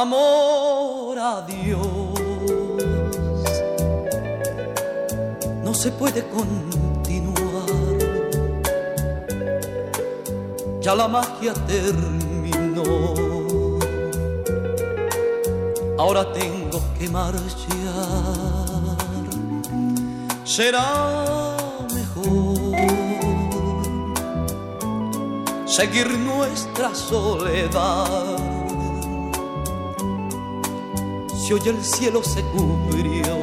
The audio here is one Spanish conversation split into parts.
Amor a Dios, no se puede continuar, ya la magia terminó, ahora tengo que marchar, será mejor seguir nuestra soledad. Si hoy el cielo se cubrió,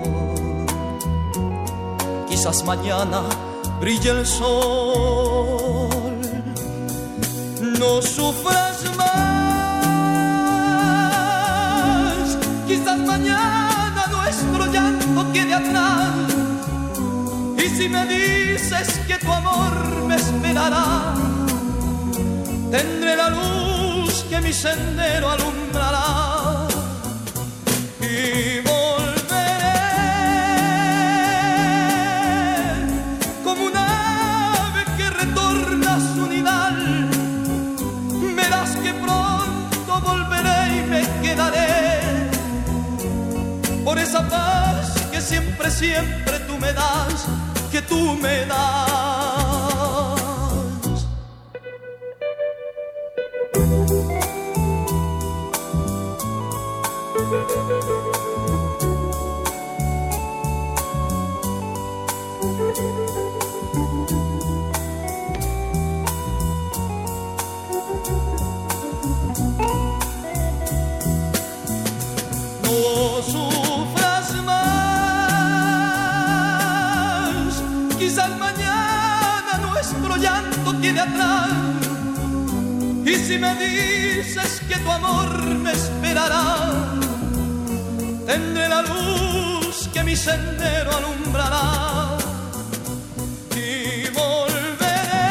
quizás mañana brille el sol. No sufras más, quizás mañana nuestro llanto quede atrás. Y si me dices que tu amor me esperará, tendré la luz que mi sendero alumbrará. Y volveré como un ave que retorna a su nidal. Verás que pronto volveré y me quedaré por esa paz que siempre, siempre tú me das, que tú me das. No sufras más, quizás mañana nuestro llanto quede atrás. Y si me dices que tu amor me esperará, tendré la luz que mi sendero alumbrará. Y volveré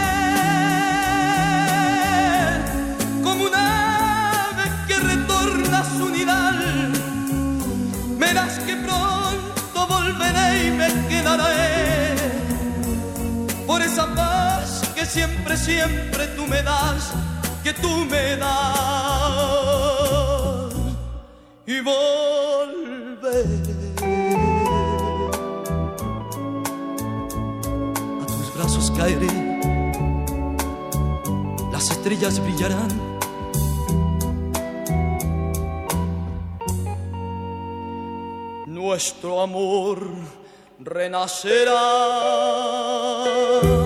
como un ave que retorna a su nidal. Verás que pronto volveré y me quedaré por esa paz que siempre, siempre tú me das, que tú me das. Y volveré a tus brazos, caeré, las estrellas brillarán, nuestro amor renacerá.